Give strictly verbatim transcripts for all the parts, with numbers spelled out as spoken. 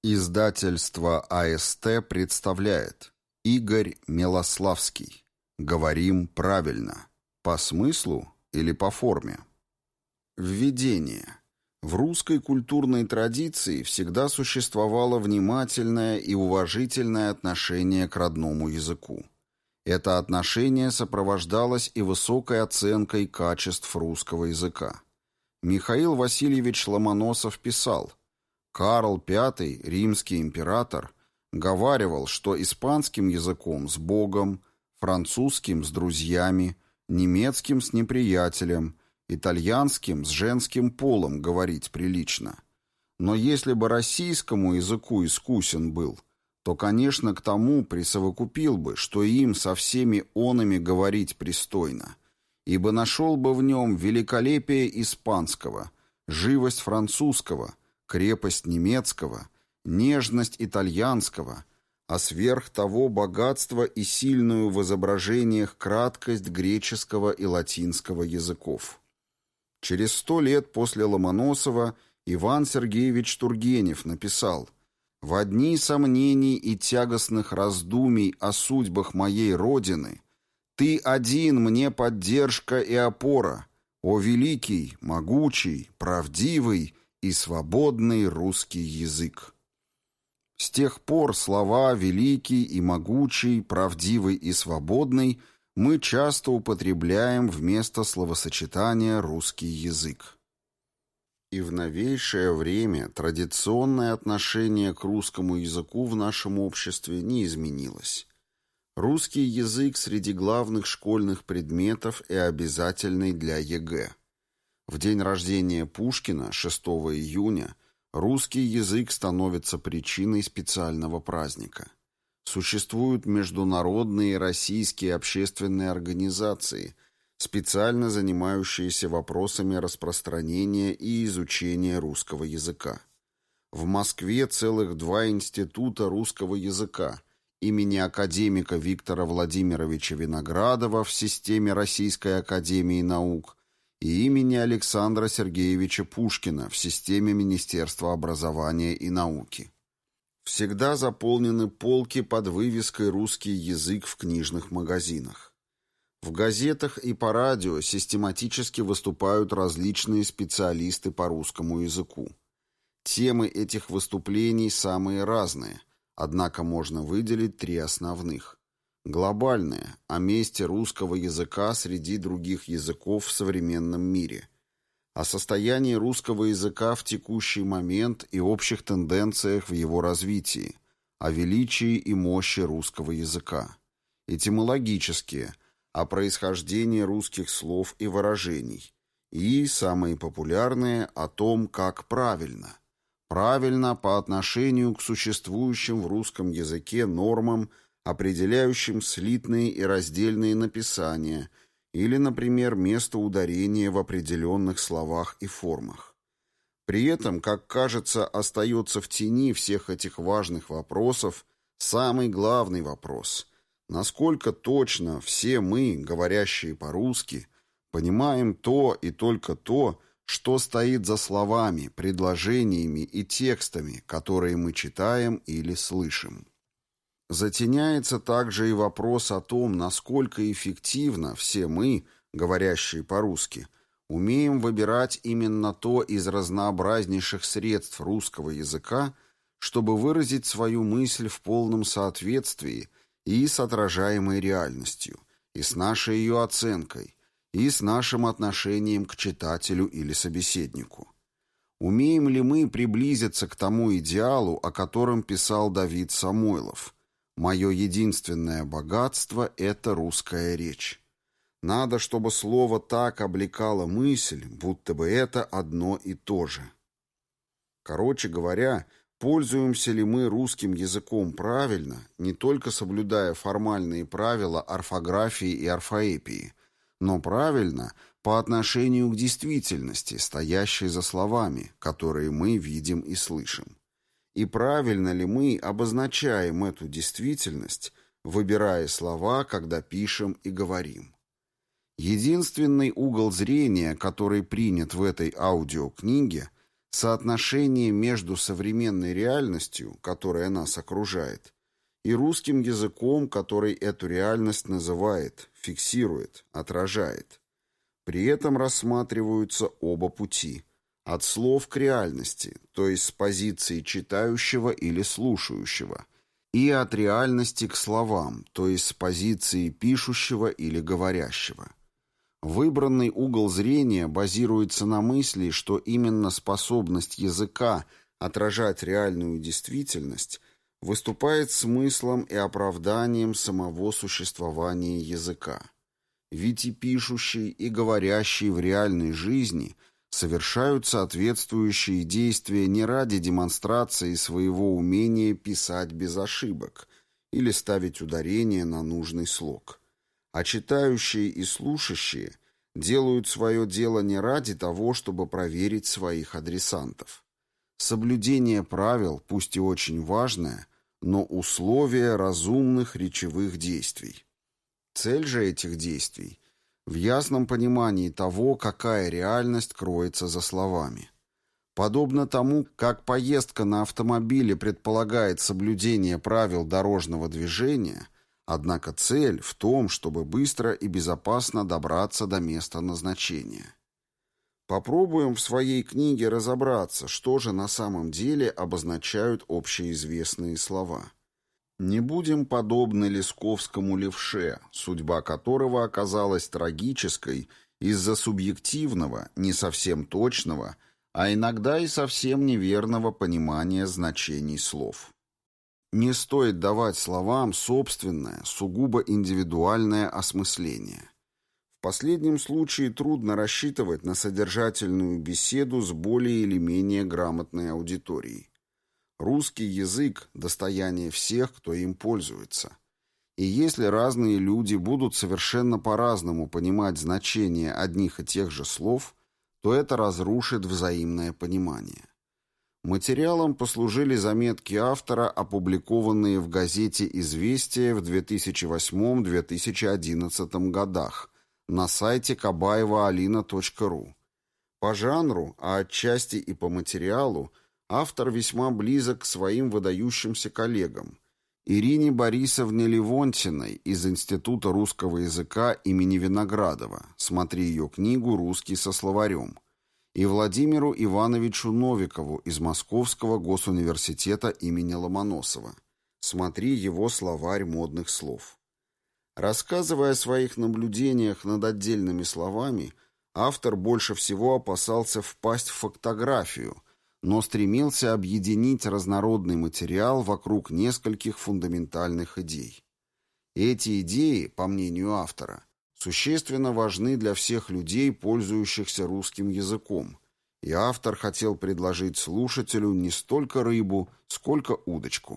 Издательство АСТ представляет Игорь Милославский. Говорим правильно. По смыслу или по форме? Введение. В русской культурной традиции всегда существовало внимательное и уважительное отношение к родному языку. Это отношение сопровождалось и высокой оценкой качеств русского языка. Михаил Васильевич Ломоносов писал: «Карл Пятый, римский император, говаривал, что испанским языком с Богом, французским с друзьями, немецким с неприятелем, итальянским с женским полом говорить прилично. Но если бы российскому языку искусен был, то, конечно, к тому присовокупил бы, что им со всеми онами говорить пристойно, ибо нашел бы в нем великолепие испанского, живость французского, крепость немецкого, нежность итальянского, а сверх того богатство и сильную в изображениях краткость греческого и латинского языков». Через сто лет после Ломоносова Иван Сергеевич Тургенев написал: «В дни сомнений и тягостных раздумий о судьбах моей Родины ты один мне поддержка и опора, о великий, могучий, правдивый и свободный русский язык». С тех пор слова «великий» и «могучий», «правдивый» и «свободный» мы часто употребляем вместо словосочетания «русский язык». И в новейшее время традиционное отношение к русскому языку в нашем обществе не изменилось. Русский язык среди главных школьных предметов и обязательный для ЕГЭ. В день рождения Пушкина, шестого июня, русский язык становится причиной специального праздника. Существуют международные российские общественные организации, специально занимающиеся вопросами распространения и изучения русского языка. В Москве целых два института русского языка имени академика Виктора Владимировича Виноградова в системе Российской академии наук и имени Александра Сергеевича Пушкина в системе Министерства образования и науки. Всегда заполнены полки под вывеской «Русский язык» в книжных магазинах. В газетах и по радио систематически выступают различные специалисты по русскому языку. Темы этих выступлений самые разные, однако можно выделить три основных. Глобальное – о месте русского языка среди других языков в современном мире, о состоянии русского языка в текущий момент и общих тенденциях в его развитии, о величии и мощи русского языка, этимологические – о происхождении русских слов и выражений, и, самые популярные, о том, как правильно. Правильно по отношению к существующим в русском языке нормам, определяющим слитные и раздельные написания или, например, место ударения в определенных словах и формах. При этом, как кажется, остается в тени всех этих важных вопросов самый главный вопрос – насколько точно все мы, говорящие по-русски, понимаем то и только то, что стоит за словами, предложениями и текстами, которые мы читаем или слышим. Затеняется также и вопрос о том, насколько эффективно все мы, говорящие по-русски, умеем выбирать именно то из разнообразнейших средств русского языка, чтобы выразить свою мысль в полном соответствии и с отражаемой реальностью, и с нашей ее оценкой, и с нашим отношением к читателю или собеседнику. Умеем ли мы приблизиться к тому идеалу, о котором писал Давид Самойлов: «Мое единственное богатство – это русская речь». Надо, чтобы слово так облекало мысль, будто бы это одно и то же. Короче говоря, пользуемся ли мы русским языком правильно, не только соблюдая формальные правила орфографии и орфоэпии, но правильно по отношению к действительности, стоящей за словами, которые мы видим и слышим. И правильно ли мы обозначаем эту действительность, выбирая слова, когда пишем и говорим. Единственный угол зрения, который принят в этой аудиокниге, Соотношение между современной реальностью, которая нас окружает, и русским языком, который эту реальность называет, фиксирует, отражает. При этом рассматриваются оба пути – от слов к реальности, то есть с позиции читающего или слушающего, и от реальности к словам, то есть с позиции пишущего или говорящего. Выбранный угол зрения базируется на мысли, что именно способность языка отражать реальную действительность выступает смыслом и оправданием самого существования языка. Ведь и пишущий, и говорящий в реальной жизни совершают соответствующие действия не ради демонстрации своего умения писать без ошибок или ставить ударение на нужный слог. А читающие и слушающие делают свое дело не ради того, чтобы проверить своих адресантов. Соблюдение правил, пусть и очень важное, но условие разумных речевых действий. Цель же этих действий в ясном понимании того, какая реальность кроется за словами. Подобно тому, как поездка на автомобиле предполагает соблюдение правил дорожного движения, однако цель в том, чтобы быстро и безопасно добраться до места назначения. Попробуем в своей книге разобраться, что же на самом деле обозначают общеизвестные слова. Не будем подобны лесковскому левше, судьба которого оказалась трагической из-за субъективного, не совсем точного, а иногда и совсем неверного понимания значений слов. Не стоит давать словам собственное, сугубо индивидуальное осмысление. В последнем случае трудно рассчитывать на содержательную беседу с более или менее грамотной аудиторией. Русский язык – достояние всех, кто им пользуется. И если разные люди будут совершенно по-разному понимать значение одних и тех же слов, то это разрушит взаимное понимание. Материалом послужили заметки автора, опубликованные в газете «Известия» в две тысячи восьмом — две тысячи одиннадцатом годах на сайте кабаева алина точка ру. По жанру, а отчасти и по материалу, автор весьма близок к своим выдающимся коллегам Ирине Борисовне Левонтиной из Института русского языка имени Виноградова, смотри ее книгу «Русский со словарем», и Владимиру Ивановичу Новикову из Московского госуниверситета имени Ломоносова, смотри его словарь модных слов. Рассказывая о своих наблюдениях над отдельными словами, автор больше всего опасался впасть в фактографию, но стремился объединить разнородный материал вокруг нескольких фундаментальных идей. Эти идеи, по мнению автора, существенно важны для всех людей, пользующихся русским языком, и автор хотел предложить слушателю не столько рыбу, сколько удочку.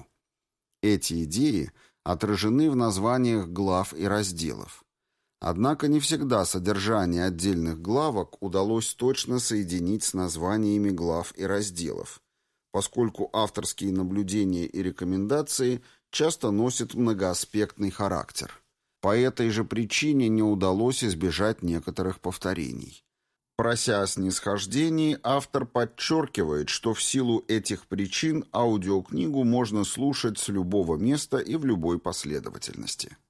Эти идеи отражены в названиях глав и разделов. Однако не всегда содержание отдельных главок удалось точно соединить с названиями глав и разделов, поскольку авторские наблюдения и рекомендации часто носят многоаспектный характер. По этой же причине не удалось избежать некоторых повторений. Прося о снисхождении, автор подчеркивает, что в силу этих причин аудиокнигу можно слушать с любого места и в любой последовательности.